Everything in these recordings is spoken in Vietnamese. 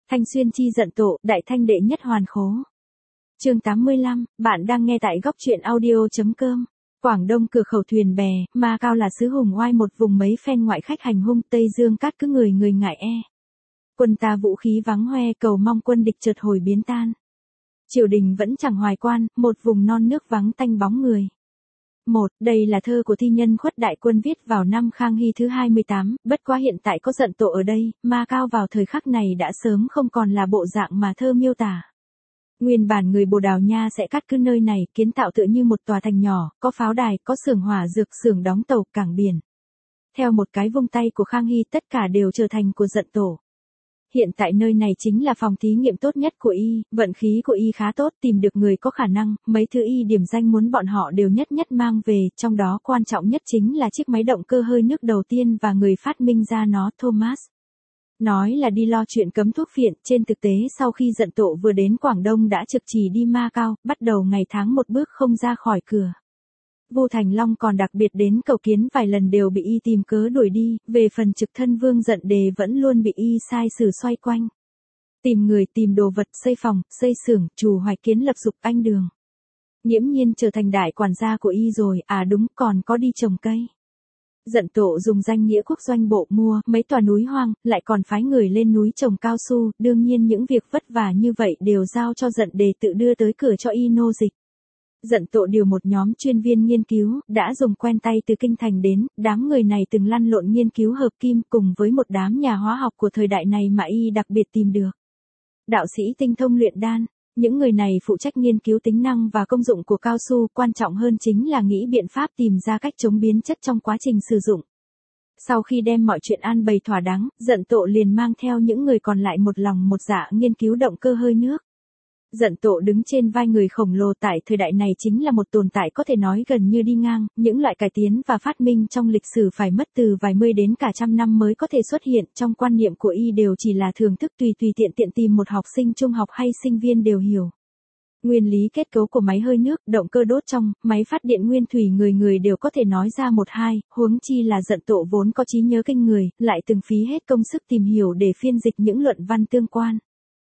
Thanh Xuyên chi giận tổ, đại thanh đệ nhất hoàn khố. Chương 85, bạn đang nghe tại góc truyện audio.com. Quảng Đông cửa khẩu thuyền bè, Ma Cao là xứ hùng oai, một vùng mấy phen ngoại khách hành hung, Tây Dương cát cứ người người ngại e. Quân ta vũ khí vắng hoe, cầu mong quân địch chợt hồi biến tan. Triều đình vẫn chẳng hoài quan, một vùng non nước vắng tanh bóng người. Đây là thơ của thi nhân Khuất Đại Quân viết vào năm Khang Hy thứ 28, bất quá hiện tại có giận tổ ở đây, Ma Cao vào thời khắc này đã sớm không còn là bộ dạng mà thơ miêu tả. Nguyên bản người Bồ Đào Nha sẽ cắt cứ nơi này, kiến tạo tựa như một tòa thành nhỏ, có pháo đài, có xưởng hỏa dược, xưởng đóng tàu, cảng biển. Theo một cái vung tay của Khang Hy, tất cả đều trở thành của giận tổ. Hiện tại nơi này chính là phòng thí nghiệm tốt nhất của y, vận khí của y khá tốt, tìm được người có khả năng, mấy thứ y điểm danh muốn bọn họ đều nhất nhất mang về, trong đó quan trọng nhất chính là chiếc máy động cơ hơi nước đầu tiên và người phát minh ra nó, Thomas. Nói là đi lo chuyện cấm thuốc phiện, trên thực tế sau khi giận tổ vừa đến Quảng Đông đã trực chỉ đi Ma Cao, bắt đầu ngày tháng một bước không ra khỏi cửa. Vu Thành Long còn đặc biệt đến cầu kiến vài lần đều bị y tìm cớ đuổi đi, về phần trực thân Vương Giận Đề vẫn luôn bị y sai sử xoay quanh. Tìm người, tìm đồ vật, xây phòng, xây xưởng, trù hoạch kiến lập dục anh đường. Nghiễm nhiên trở thành đại quản gia của y rồi, à đúng, còn có đi trồng cây. Giận tổ dùng danh nghĩa quốc doanh bộ mua mấy tòa núi hoang, lại còn phái người lên núi trồng cao su, đương nhiên những việc vất vả như vậy đều giao cho Giận Đề tự đưa tới cửa cho y nô dịch. Giận tổ điều một nhóm chuyên viên nghiên cứu, đã dùng quen tay từ kinh thành đến, đám người này từng lăn lộn nghiên cứu hợp kim cùng với một đám nhà hóa học của thời đại này mà y đặc biệt tìm được. Đạo sĩ tinh thông luyện đan, những người này phụ trách nghiên cứu tính năng và công dụng của cao su, quan trọng hơn chính là nghĩ biện pháp tìm ra cách chống biến chất trong quá trình sử dụng. Sau khi đem mọi chuyện an bày thỏa đáng, giận tổ liền mang theo những người còn lại một lòng một dạ nghiên cứu động cơ hơi nước. Giận tổ đứng trên vai người khổng lồ tại thời đại này chính là một tồn tại có thể nói gần như đi ngang, những loại cải tiến và phát minh trong lịch sử phải mất từ vài mươi đến cả trăm năm mới có thể xuất hiện, trong quan niệm của y đều chỉ là thưởng thức, tùy tiện tìm một học sinh trung học hay sinh viên đều hiểu. Nguyên lý kết cấu của máy hơi nước, động cơ đốt trong, máy phát điện nguyên thủy người đều có thể nói ra một hai, huống chi là giận tổ vốn có trí nhớ kinh người, lại từng phí hết công sức tìm hiểu để phiên dịch những luận văn tương quan.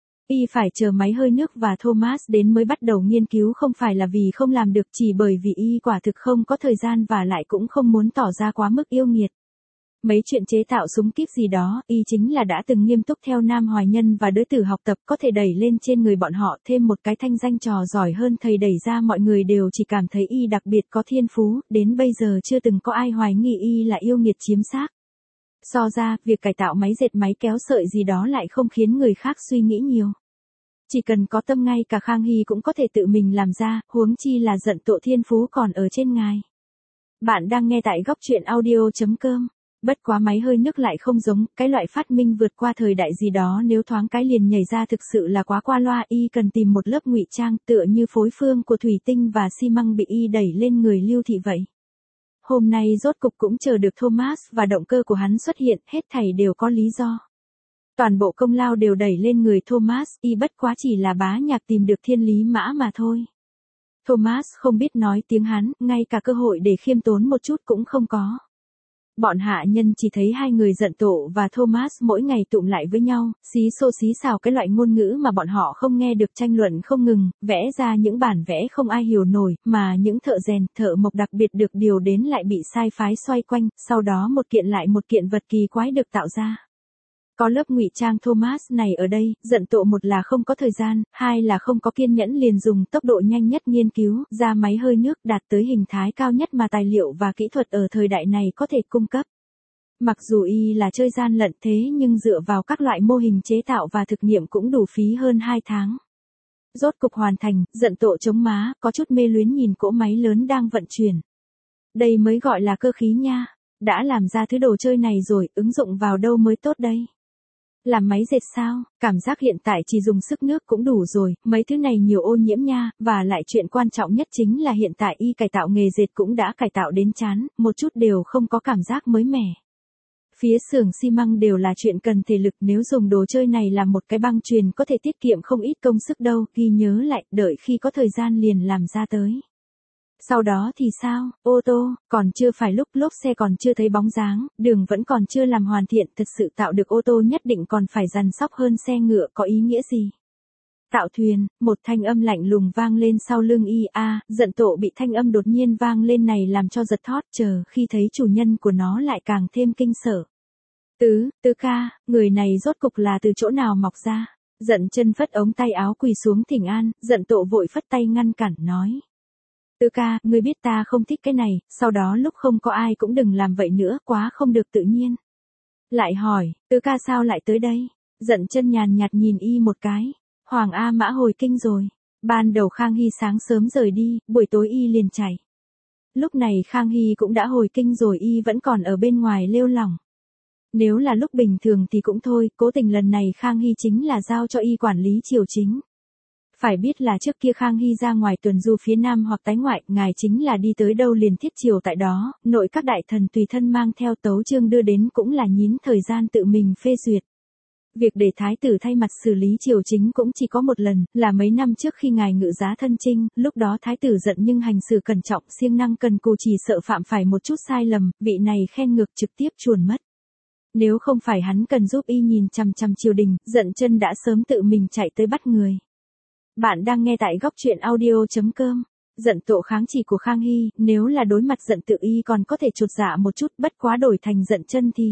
Y phải chờ máy hơi nước và Thomas đến mới bắt đầu nghiên cứu, không phải là vì không làm được, chỉ bởi vì y quả thực không có thời gian và lại cũng không muốn tỏ ra quá mức yêu nghiệt. Mấy chuyện chế tạo súng kíp gì đó, y chính là đã từng nghiêm túc theo Nam Hoài Nhân và Đới Tử học tập, có thể đẩy lên trên người bọn họ thêm một cái thanh danh trò giỏi hơn thầy đẩy ra, mọi người đều chỉ cảm thấy y đặc biệt có thiên phú, đến bây giờ chưa từng có ai hoài nghi y là yêu nghiệt chiếm xác. So ra, việc cải tạo máy dệt máy kéo sợi gì đó lại không khiến người khác suy nghĩ nhiều. Chỉ cần có tâm, ngay cả Khang Hy cũng có thể tự mình làm ra, huống chi là giận tổ thiên phú còn ở trên ngài. Bạn đang nghe tại góc truyện audio.com. Bất quá máy hơi nước lại không giống, cái loại phát minh vượt qua thời đại gì đó nếu thoáng cái liền nhảy ra thực sự là quá qua loa, y cần tìm một lớp ngụy trang, tựa như phối phương của thủy tinh và xi măng bị y đẩy lên người Lưu Thị vậy. Hôm nay rốt cục cũng chờ được Thomas và động cơ của hắn xuất hiện, hết thảy đều có lý do. Toàn bộ công lao đều đẩy lên người Thomas, y bất quá chỉ là bá nhạc tìm được thiên lý mã mà thôi. Thomas không biết nói tiếng Hán, ngay cả cơ hội để khiêm tốn một chút cũng không có. Bọn hạ nhân chỉ thấy hai người giận tổ và Thomas mỗi ngày tụm lại với nhau, xí xô xí xào cái loại ngôn ngữ mà bọn họ không nghe được, tranh luận không ngừng, vẽ ra những bản vẽ không ai hiểu nổi, mà những thợ rèn, thợ mộc đặc biệt được điều đến lại bị sai phái xoay quanh, sau đó một kiện lại một kiện vật kỳ quái được tạo ra. Có lớp ngụy trang Thomas này ở đây, giận tổ một là không có thời gian, hai là không có kiên nhẫn, liền dùng tốc độ nhanh nhất nghiên cứu ra máy hơi nước đạt tới hình thái cao nhất mà tài liệu và kỹ thuật ở thời đại này có thể cung cấp. Mặc dù y là chơi gian lận thế nhưng dựa vào các loại mô hình chế tạo và thực nghiệm cũng đủ phí hơn 2 tháng. Rốt cục hoàn thành, giận tổ chống má, có chút mê luyến nhìn cỗ máy lớn đang vận chuyển. Đây mới gọi là cơ khí nha, đã làm ra thứ đồ chơi này rồi, ứng dụng vào đâu mới tốt đây. Làm máy dệt sao, cảm giác hiện tại chỉ dùng sức nước cũng đủ rồi, mấy thứ này nhiều ô nhiễm nha, và lại chuyện quan trọng nhất chính là hiện tại y cải tạo nghề dệt cũng đã cải tạo đến chán, một chút đều không có cảm giác mới mẻ. Phía xưởng xi măng đều là chuyện cần thể lực, nếu dùng đồ chơi này làm một cái băng chuyền có thể tiết kiệm không ít công sức đâu, ghi nhớ lại, đợi khi có thời gian liền làm ra tới. Sau đó thì sao, ô tô, còn chưa phải lúc lốp xe còn chưa thấy bóng dáng, đường vẫn còn chưa làm hoàn thiện, thật sự tạo được ô tô nhất định còn phải dằn sóc hơn xe ngựa, có ý nghĩa gì? Tạo thuyền, một thanh âm lạnh lùng vang lên sau lưng y giận Tộ bị thanh âm đột nhiên vang lên này làm cho giật thót, chờ khi thấy chủ nhân của nó lại càng thêm kinh sợ. Tứ ca, người này rốt cục là từ chỗ nào mọc ra? Giận chân phất ống tay áo quỳ xuống thỉnh an, giận Tộ vội phất tay ngăn cản nói. Tứ ca, ngươi biết ta không thích cái này, sau đó lúc không có ai cũng đừng làm vậy nữa, quá không được tự nhiên. Lại hỏi, tứ ca sao lại tới đây? Giận chân nhàn nhạt nhìn y một cái. Hoàng A Mã hồi kinh rồi. Ban đầu Khang Hy sáng sớm rời đi, buổi tối y liền chạy. Lúc này Khang Hy cũng đã hồi kinh rồi, y vẫn còn ở bên ngoài lêu lỏng. Nếu là lúc bình thường thì cũng thôi, cố tình lần này Khang Hy chính là giao cho y quản lý triều chính. Phải biết là trước kia Khang Hy ra ngoài tuần du phía Nam hoặc tái ngoại, ngài chính là đi tới đâu liền thiết triều tại đó, nội các đại thần tùy thân mang theo tấu chương đưa đến cũng là nhín thời gian tự mình phê duyệt. Việc để thái tử thay mặt xử lý triều chính cũng chỉ có một lần, là mấy năm trước khi ngài ngự giá thân chinh, lúc đó thái tử giận nhưng hành xử cẩn trọng, siêng năng cần cù, chỉ sợ phạm phải một chút sai lầm, vị này khen ngược trực tiếp chuồn mất. Nếu không phải hắn cần giúp y nhìn chằm chằm triều đình, giận chân đã sớm tự mình chạy tới bắt người. Bạn đang nghe tại góc truyện audio.com. Giận Tộ kháng chỉ của Khang Hy, nếu là đối mặt giận tự y còn có thể chột dạ một chút, bất quá đổi thành giận chân thì.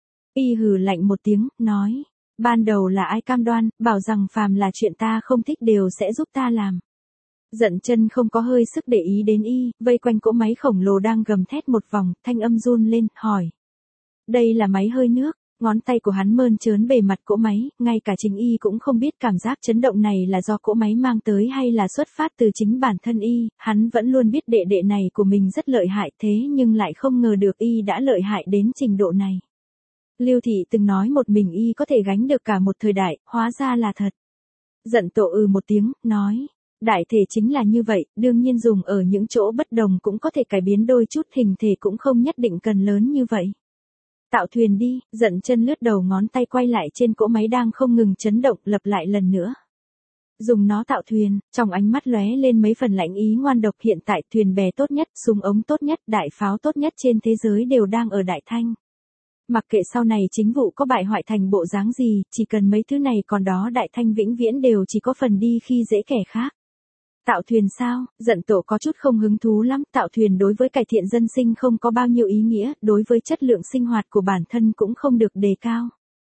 Y hừ lạnh một tiếng, nói. Ban đầu là ai cam đoan, bảo rằng phàm là chuyện ta không thích đều sẽ giúp ta làm. Giận chân không có hơi sức để ý đến y, vây quanh cỗ máy khổng lồ đang gầm thét một vòng, thanh âm run lên, hỏi. Đây là máy hơi nước, ngón tay của hắn mơn trớn bề mặt cỗ máy, ngay cả chính y cũng không biết cảm giác chấn động này là do cỗ máy mang tới hay là xuất phát từ chính bản thân y, hắn vẫn luôn biết đệ đệ này của mình rất lợi hại thế nhưng lại không ngờ được y đã lợi hại đến trình độ này. Lưu Thị từng nói một mình y có thể gánh được cả một thời đại, hóa ra là thật. Giận Tộ một tiếng, nói. Đại thể chính là như vậy, đương nhiên dùng ở những chỗ bất đồng cũng có thể cải biến đôi chút, hình thể cũng không nhất định cần lớn như vậy. Tạo thuyền đi, giận chân lướt đầu ngón tay quay lại trên cỗ máy đang không ngừng chấn động, lặp lại lần nữa. Dùng nó tạo thuyền, trong ánh mắt lóe lên mấy phần lạnh ý ngoan độc, hiện tại thuyền bè tốt nhất, súng ống tốt nhất, đại pháo tốt nhất trên thế giới đều đang ở Đại Thanh. Mặc kệ sau này chính vụ có bại hoại thành bộ dáng gì, chỉ cần mấy thứ này còn đó, Đại Thanh vĩnh viễn đều chỉ có phần đi khi dễ kẻ khác. Tạo thuyền sao? Giận Tộ có chút không hứng thú lắm, tạo thuyền đối với cải thiện dân sinh không có bao nhiêu ý nghĩa, đối với chất lượng sinh hoạt của bản thân cũng không được đề cao.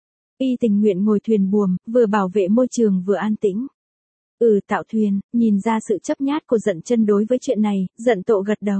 Y tình nguyện ngồi thuyền buồm, vừa bảo vệ môi trường vừa an tĩnh. Tạo thuyền, nhìn ra sự chấp nhát của giận chân đối với chuyện này, Giận Tộ gật đầu.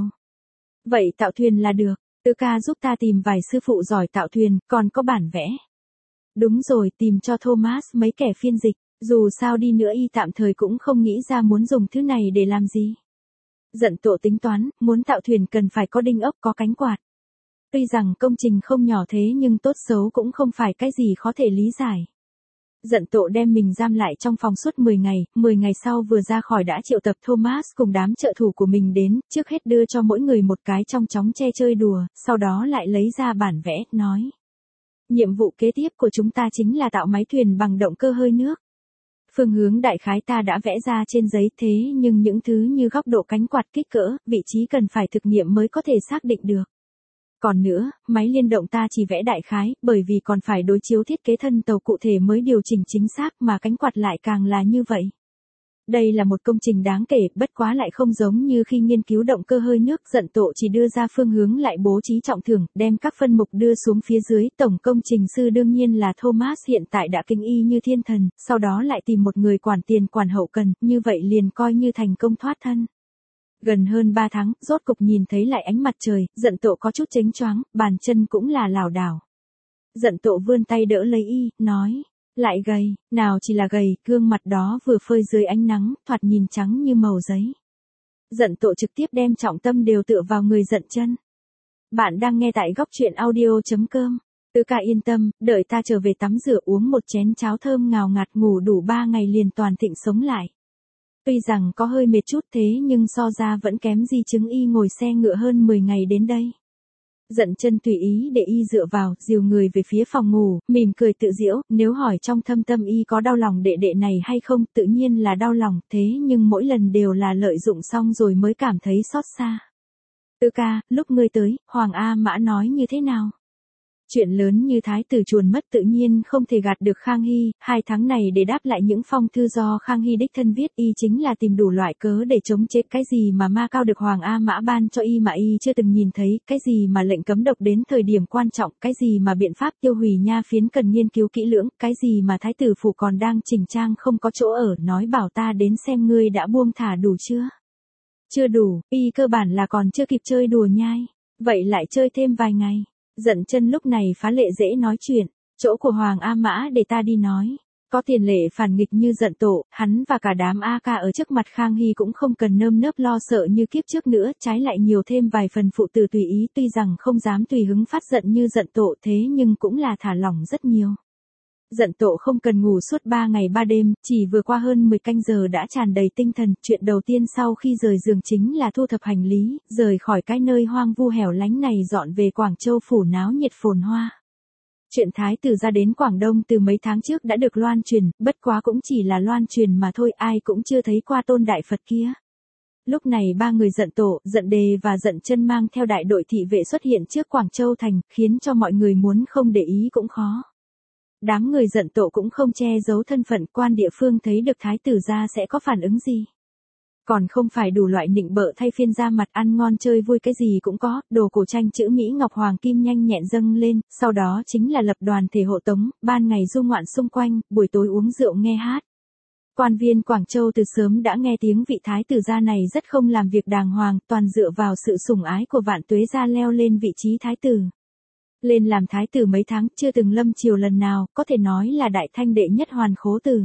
Vậy tạo thuyền là được. Tứ ca giúp ta tìm vài sư phụ giỏi tạo thuyền, còn có bản vẽ. Đúng rồi, tìm cho Thomas mấy kẻ phiên dịch, dù sao đi nữa y tạm thời cũng không nghĩ ra muốn dùng thứ này để làm gì. Giận Tộ tính toán, muốn tạo thuyền cần phải có đinh ốc, có cánh quạt. Tuy rằng công trình không nhỏ thế nhưng tốt xấu cũng không phải cái gì khó thể lý giải. Giận Tộ đem mình giam lại trong phòng suốt 10 ngày sau vừa ra khỏi đã triệu tập Thomas cùng đám trợ thủ của mình đến, trước hết đưa cho mỗi người một cái trong chóng che chơi đùa, sau đó lại lấy ra bản vẽ, nói. Nhiệm vụ kế tiếp của chúng ta chính là tạo máy thuyền bằng động cơ hơi nước. Phương hướng đại khái ta đã vẽ ra trên giấy thế nhưng những thứ như góc độ cánh quạt, kích cỡ, vị trí cần phải thực nghiệm mới có thể xác định được. Còn nữa, máy liên động ta chỉ vẽ đại khái, bởi vì còn phải đối chiếu thiết kế thân tàu cụ thể mới điều chỉnh chính xác, mà cánh quạt lại càng là như vậy. Đây là một công trình đáng kể, bất quá lại không giống như khi nghiên cứu động cơ hơi nước. Giận Tộ chỉ đưa ra phương hướng lại bố trí trọng thưởng, đem các phân mục đưa xuống phía dưới. Tổng công trình sư đương nhiên là Thomas, hiện tại đã kính y như thiên thần, sau đó lại tìm một người quản tiền quản hậu cần, như vậy liền coi như thành công thoát thân. Gần hơn 3 tháng, rốt cục nhìn thấy lại ánh mặt trời, Giận Tộ có chút chếnh choáng, bàn chân cũng là lảo đảo. Giận Tộ vươn tay đỡ lấy y, nói, lại gầy, nào chỉ là gầy, gương mặt đó vừa phơi dưới ánh nắng, thoạt nhìn trắng như màu giấy. Giận Tộ trực tiếp đem trọng tâm đều tựa vào người giận chân. Bạn đang nghe tại góc truyện audio.com. Tứ ca yên tâm, đợi ta trở về tắm rửa uống một chén cháo thơm ngào ngạt, ngủ đủ 3 ngày liền toàn thịnh sống lại. Tuy rằng có hơi mệt chút thế nhưng so ra vẫn kém di chứng y ngồi xe ngựa hơn 10 ngày đến đây. Dận chân tùy ý để y dựa vào, dìu người về phía phòng ngủ, mỉm cười tự giễu, nếu hỏi trong thâm tâm y có đau lòng đệ đệ này hay không, tự nhiên là đau lòng, thế nhưng mỗi lần đều là lợi dụng xong rồi mới cảm thấy xót xa. Tư ca, lúc ngươi tới, Hoàng A Mã nói như thế nào? Chuyện lớn như thái tử chuồn mất tự nhiên không thể gạt được Khang Hy, 2 tháng này để đáp lại những phong thư do Khang Hy đích thân viết, y chính là tìm đủ loại cớ để chống chế cái gì mà ma cao được Hoàng A Mã ban cho y mà y chưa từng nhìn thấy, cái gì mà lệnh cấm độc đến thời điểm quan trọng, cái gì mà biện pháp tiêu hủy nha phiến cần nghiên cứu kỹ lưỡng, cái gì mà thái tử phủ còn đang chỉnh trang không có chỗ ở, nói bảo ta đến xem ngươi đã buông thả đủ chưa? Chưa đủ, y cơ bản là còn chưa kịp chơi đùa nhai, vậy lại chơi thêm vài ngày. Dận chân lúc này phá lệ dễ nói chuyện, chỗ của Hoàng A Mã để ta đi nói. Có tiền lệ phản nghịch như Dận Tổ, hắn và cả đám A ca ở trước mặt Khang Hy cũng không cần nơm nớp lo sợ như kiếp trước nữa, trái lại nhiều thêm vài phần phụ tử tùy ý, tuy rằng không dám tùy hứng phát giận như Dận Tổ thế nhưng cũng là thả lỏng rất nhiều. Dận Tổ không cần ngủ suốt 3 ngày 3 đêm, chỉ vừa qua hơn 10 canh giờ đã tràn đầy tinh thần, chuyện đầu tiên sau khi rời giường chính là thu thập hành lý, rời khỏi cái nơi hoang vu hẻo lánh này dọn về Quảng Châu phủ náo nhiệt phồn hoa. Chuyện thái tử ra đến Quảng Đông từ mấy tháng trước đã được loan truyền, bất quá cũng chỉ là loan truyền mà thôi, ai cũng chưa thấy qua tôn đại Phật kia. Lúc này 3 người Dận Tổ, Dận Đề và Dận Chân mang theo đại đội thị vệ xuất hiện trước Quảng Châu thành, khiến cho mọi người muốn không để ý cũng khó. Đám người Dận Tổ cũng không che giấu thân phận, quan địa phương thấy được thái tử ra sẽ có phản ứng gì. Còn không phải đủ loại nịnh bợ thay phiên ra mặt, ăn ngon chơi vui cái gì cũng có, đồ cổ tranh chữ Mỹ Ngọc Hoàng Kim nhanh nhẹn dâng lên, sau đó chính là lập đoàn thể hộ tống, ban ngày du ngoạn xung quanh, buổi tối uống rượu nghe hát. Quan viên Quảng Châu từ sớm đã nghe tiếng vị thái tử gia này rất không làm việc đàng hoàng, toàn dựa vào sự sủng ái của Vạn Tuế gia leo lên vị trí thái tử. Lên làm thái tử mấy tháng chưa từng lâm triều lần nào, có thể nói là đại thanh đệ nhất hoàn khố tử.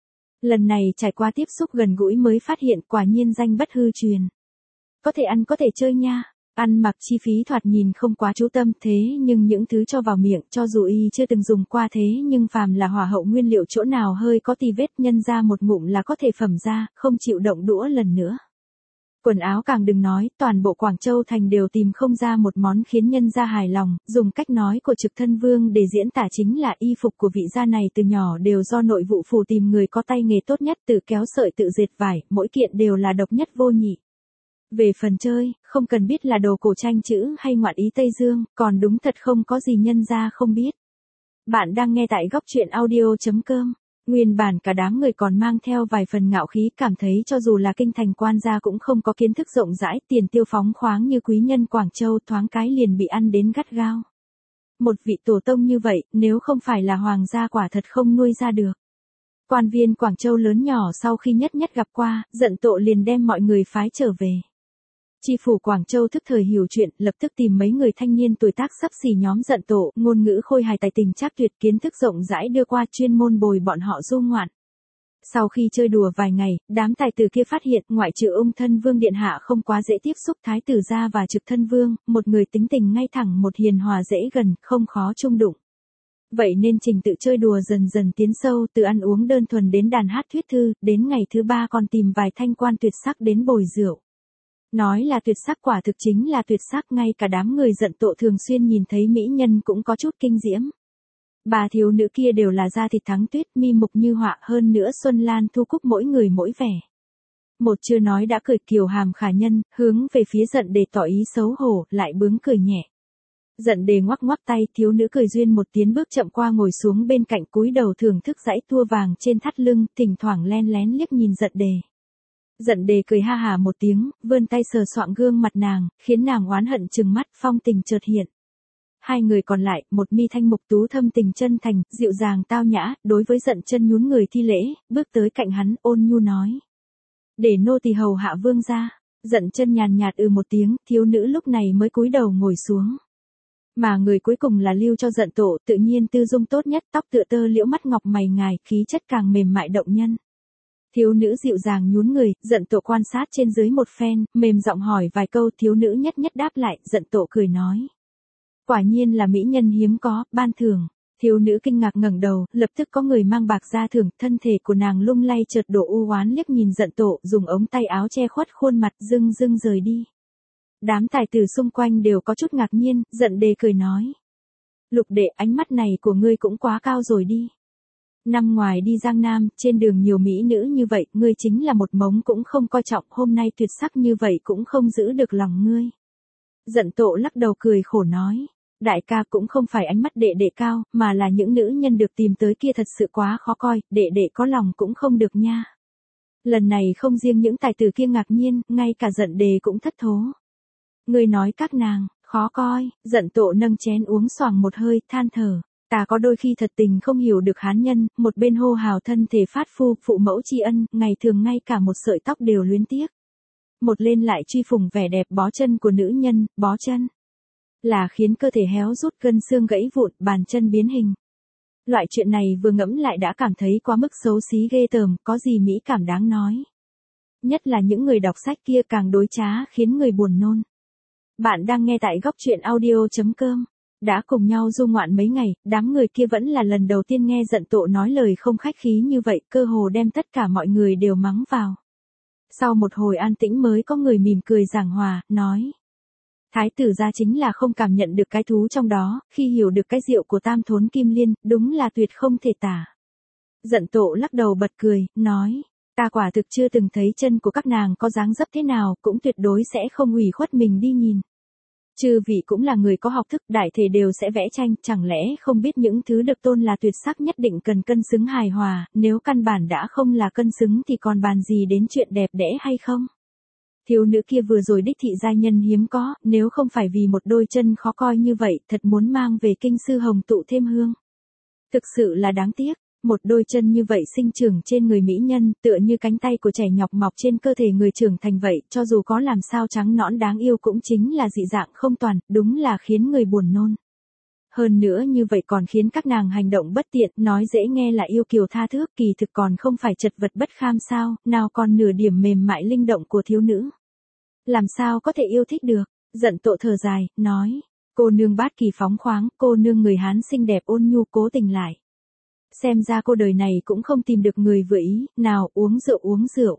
Lần này trải qua tiếp xúc gần gũi mới phát hiện quả nhiên danh bất hư truyền. Có thể ăn có thể chơi nha, ăn mặc chi phí thoạt nhìn không quá chú tâm thế nhưng những thứ cho vào miệng cho dù y chưa từng dùng qua thế nhưng phàm là hỏa hậu nguyên liệu chỗ nào hơi có tì vết nhân ra một ngụm là có thể phẩm ra, không chịu động đũa lần nữa. Quần áo càng đừng nói, toàn bộ Quảng Châu thành đều tìm không ra một món khiến nhân gia hài lòng, dùng cách nói của Trực Thân Vương để diễn tả chính là y phục của vị gia này từ nhỏ đều do nội vụ phủ tìm người có tay nghề tốt nhất, tự kéo sợi tự dệt vải, mỗi kiện đều là độc nhất vô nhị. Về phần chơi, không cần biết là đồ cổ tranh chữ hay ngoạn ý Tây Dương, còn đúng thật không có gì nhân gia không biết. Bạn đang nghe tại góc truyện audio.com. Nguyên bản cả đám người còn mang theo vài phần ngạo khí, cảm thấy cho dù là kinh thành quan gia cũng không có kiến thức rộng rãi, tiền tiêu phóng khoáng như quý nhân Quảng Châu thoáng cái liền bị ăn đến gắt gao. Một vị tổ tông như vậy, nếu không phải là hoàng gia quả thật không nuôi ra được. Quan viên Quảng Châu lớn nhỏ sau khi nhất gặp qua, Dận Tổ liền đem mọi người phái trở về. Chi phủ Quảng Châu thức thời hiểu chuyện, lập tức tìm mấy người thanh niên tuổi tác xấp xỉ nhóm Dận Tổ, ngôn ngữ khôi hài tài tình trác tuyệt, kiến thức rộng rãi đưa qua chuyên môn bồi bọn họ du ngoạn. Sau khi chơi đùa vài ngày, đám tài tử kia phát hiện ngoại trừ Ung Thân Vương điện hạ không quá dễ tiếp xúc, thái tử gia và Trực Thân Vương, một người tính tình ngay thẳng, một hiền hòa dễ gần, không khó chung đụng. Vậy nên trình tự chơi đùa dần dần tiến sâu, từ ăn uống đơn thuần đến đàn hát thuyết thư, đến ngày thứ 3 còn tìm vài thanh quan tuyệt sắc đến bồi rượu. Nói là tuyệt sắc quả thực chính là tuyệt sắc, ngay cả đám người Dận Tổ thường xuyên nhìn thấy mỹ nhân cũng có chút kinh diễm. Bà thiếu nữ kia đều là da thịt thắng tuyết, mi mục như họa, hơn nữa Xuân Lan Thu Cúc mỗi người mỗi vẻ. Một chưa nói đã cười kiều hàm khả nhân, hướng về phía Dận Đề tỏ ý xấu hổ, lại bướng cười nhẹ. Dận Đề ngoắc ngoắc tay, thiếu nữ cười duyên một tiến bước chậm qua ngồi xuống bên cạnh, cúi đầu thưởng thức dãy tua vàng trên thắt lưng, thỉnh thoảng len lén liếc nhìn Dận Đề. Dận Đề cười ha hà một tiếng, vươn tay sờ soạng gương mặt nàng, khiến nàng oán hận trừng mắt, phong tình chợt hiện. Hai người còn lại, một mi thanh mục tú thâm tình chân thành, dịu dàng tao nhã, đối với Dận Chân nhún người thi lễ, bước tới cạnh hắn, ôn nhu nói: "Để nô tỳ hầu hạ vương gia." Dận Chân nhàn nhạt một tiếng, thiếu nữ lúc này mới cúi đầu ngồi xuống. Mà người cuối cùng là lưu cho Dận Tổ, tự nhiên tư dung tốt nhất, tóc tựa tơ liễu, mắt ngọc mày ngài, khí chất càng mềm mại động nhân. Thiếu nữ dịu dàng nhún người, Dận Tổ quan sát trên dưới một phen, mềm giọng hỏi vài câu, thiếu nữ nhất đáp lại, Dận Tổ cười nói: "Quả nhiên là mỹ nhân hiếm có, ban thưởng." Thiếu nữ kinh ngạc ngẩng đầu, lập tức có người mang bạc ra thưởng, thân thể của nàng lung lay chợt đổ u oán liếc nhìn Dận Tổ, dùng ống tay áo che khuất khuôn mặt, dưng rời đi. Đám tài tử xung quanh đều có chút ngạc nhiên, giận đề cười nói. Lục đệ, ánh mắt này của ngươi cũng quá cao rồi đi. Năm ngoài đi Giang Nam, trên đường nhiều mỹ nữ như vậy, ngươi chính là một mống cũng không coi trọng, hôm nay tuyệt sắc như vậy cũng không giữ được lòng ngươi. Giận Tộ lắc đầu cười khổ nói. Đại ca, cũng không phải ánh mắt đệ đệ cao, mà là những nữ nhân được tìm tới kia thật sự quá khó coi, đệ đệ có lòng cũng không được nha. Lần này không riêng những tài tử kia ngạc nhiên, ngay cả Giận đề cũng thất thố. Ngươi nói các nàng, khó coi, Giận Tộ nâng chén uống xoàng một hơi, than thở. Ta có đôi khi thật tình không hiểu được hán nhân, một bên hô hào thân thể phát phu, phụ mẫu tri ân, ngày thường ngay cả một sợi tóc đều luyến tiếc. Một lên lại truy phùng vẻ đẹp bó chân của nữ nhân, bó chân là khiến cơ thể héo rút, gân xương gãy vụn, bàn chân biến hình. Loại chuyện này vừa ngẫm lại đã cảm thấy quá mức xấu xí ghê tởm, có gì mỹ cảm đáng nói. Nhất là những người đọc sách kia càng đối trá, khiến người buồn nôn. Bạn đang nghe tại góc truyện audio.com. Đã cùng nhau du ngoạn mấy ngày, đám người kia vẫn là lần đầu tiên nghe Giận Tộ nói lời không khách khí như vậy, cơ hồ đem tất cả mọi người đều mắng vào. Sau một hồi an tĩnh mới có người mỉm cười giảng hòa, nói. Thái tử gia chính là không cảm nhận được cái thú trong đó, khi hiểu được cái rượu của Tam Thốn Kim Liên, đúng là tuyệt không thể tả. Giận Tộ lắc đầu bật cười, nói. Ta quả thực chưa từng thấy chân của các nàng có dáng dấp thế nào, cũng tuyệt đối sẽ không ủy khuất mình đi nhìn. Chư vị cũng là người có học thức, đại thể đều sẽ vẽ tranh, chẳng lẽ không biết những thứ được tôn là tuyệt sắc nhất định cần cân xứng hài hòa, nếu căn bản đã không là cân xứng thì còn bàn gì đến chuyện đẹp đẽ hay không? Thiếu nữ kia vừa rồi đích thị giai nhân hiếm có, nếu không phải vì một đôi chân khó coi như vậy, thật muốn mang về kinh sư hồng tụ thêm hương. Thực sự là đáng tiếc. Một đôi chân như vậy sinh trưởng trên người mỹ nhân, tựa như cánh tay của trẻ nhọc mọc trên cơ thể người trưởng thành vậy, cho dù có làm sao trắng nõn đáng yêu cũng chính là dị dạng không toàn, đúng là khiến người buồn nôn. Hơn nữa như vậy còn khiến các nàng hành động bất tiện, nói dễ nghe là yêu kiều tha thước, kỳ thực còn không phải chật vật bất kham sao, nào còn nửa điểm mềm mại linh động của thiếu nữ. Làm sao có thể yêu thích được? Giận Tộ thở dài, nói, cô nương bát kỳ phóng khoáng, cô nương người Hán xinh đẹp ôn nhu cố tình lại. Xem ra cô đời này cũng không tìm được người vừa ý, nào uống rượu uống rượu.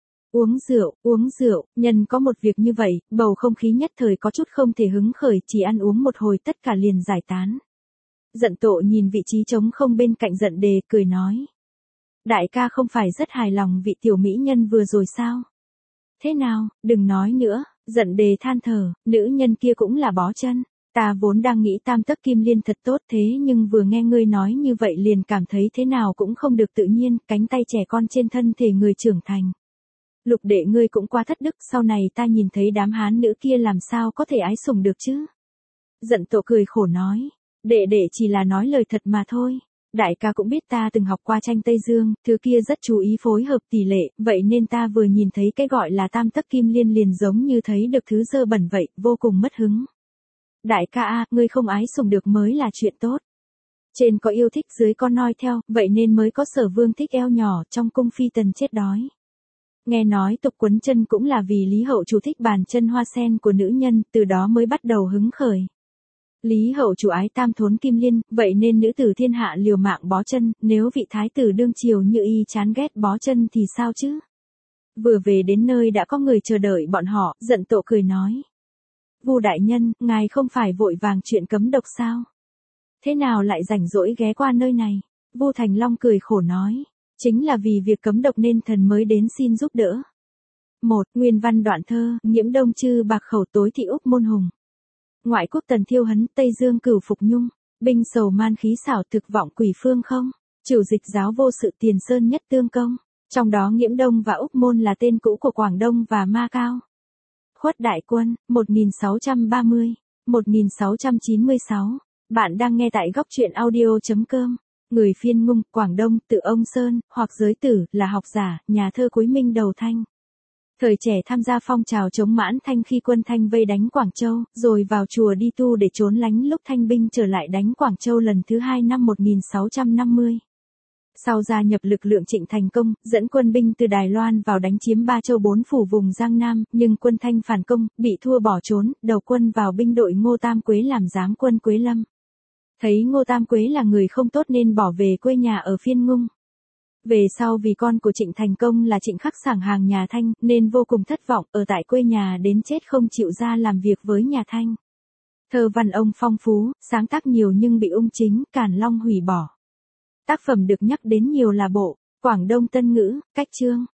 Uống rượu, nhân có một việc như vậy, bầu không khí nhất thời có chút không thể hứng khởi, chỉ ăn uống một hồi tất cả liền giải tán. Giận Tộ nhìn vị trí trống không bên cạnh Giận đề, cười nói. Đại ca không phải rất hài lòng vị tiểu mỹ nhân vừa rồi sao? Thế nào, đừng nói nữa, Giận đề than thở, nữ nhân kia cũng là bó chân. Ta vốn đang nghĩ Tam Tấc Kim Liên thật tốt thế nhưng vừa nghe ngươi nói như vậy liền cảm thấy thế nào cũng không được tự nhiên, cánh tay trẻ con trên thân thể người trưởng thành. Lục đệ ngươi cũng quá thất đức, sau này ta nhìn thấy đám hán nữ kia làm sao có thể ái sủng được chứ? Giận Tộ cười khổ nói, đệ đệ chỉ là nói lời thật mà thôi. Đại ca cũng biết ta từng học qua tranh Tây Dương, thứ kia rất chú ý phối hợp tỷ lệ, vậy nên ta vừa nhìn thấy cái gọi là Tam Tấc Kim Liên liền giống như thấy được thứ dơ bẩn vậy, vô cùng mất hứng. Đại ca a, ngươi không ái sủng được mới là chuyện tốt. Trên có yêu thích dưới có noi theo, vậy nên mới có Sở Vương thích eo nhỏ, trong cung phi tần chết đói. Nghe nói tục quấn chân cũng là vì Lý Hậu chủ thích bàn chân hoa sen của nữ nhân, từ đó mới bắt đầu hứng khởi. Lý Hậu chủ ái Tam Thốn Kim Liên, vậy nên nữ tử thiên hạ liều mạng bó chân, nếu vị thái tử đương triều như y chán ghét bó chân thì sao chứ? Vừa về đến nơi đã có người chờ đợi bọn họ, Giận Tộ cười nói. Vu đại nhân, ngài không phải vội vàng chuyện cấm độc sao? Thế nào lại rảnh rỗi ghé qua nơi này? Vu Thành Long cười khổ nói. Chính là vì việc cấm độc nên thần mới đến xin giúp đỡ. 1. Nguyên văn đoạn thơ, Nhiễm Đông Chư Bạc Khẩu Tối Thị Úc Môn Hùng. Ngoại quốc Tần Thiêu Hấn, Tây Dương Cửu Phục Nhung. Binh sầu man khí xảo thực vọng quỷ phương không. Chủ dịch giáo vô sự Tiền Sơn nhất tương công. Trong đó Nhiễm Đông và Úc Môn là tên cũ của Quảng Đông và Ma Cao. Khuất Đại Quân, 1630, 1696. Bạn đang nghe tại góc truyện audio.com. Người Phiên Ngung, Quảng Đông, tự ông Sơn, hoặc giới tử, là học giả, nhà thơ Cuối Minh đầu Thanh. Thời trẻ tham gia phong trào chống Mãn Thanh khi quân Thanh vây đánh Quảng Châu, rồi vào chùa đi tu để trốn lánh lúc Thanh binh trở lại đánh Quảng Châu lần thứ 2 năm 1650. Sau gia nhập lực lượng Trịnh thành công, dẫn quân binh từ Đài Loan vào đánh chiếm Ba Châu bốn phủ vùng Giang Nam, nhưng quân Thanh phản công, bị thua bỏ trốn, đầu quân vào binh đội Ngô Tam Quế làm giám quân Quế Lâm. Thấy Ngô Tam Quế là người không tốt nên bỏ về quê nhà ở Phiên Ngung. Về sau vì con của Trịnh Thành Công là Trịnh Khắc Sảng hàng nhà Thanh, nên vô cùng thất vọng, ở tại quê nhà đến chết không chịu ra làm việc với nhà Thanh. Thơ văn ông phong phú, sáng tác nhiều nhưng bị ung chính, Càn Long hủy bỏ. Tác phẩm được nhắc đến nhiều là bộ Quảng Đông Tân Ngữ, Cách Chương.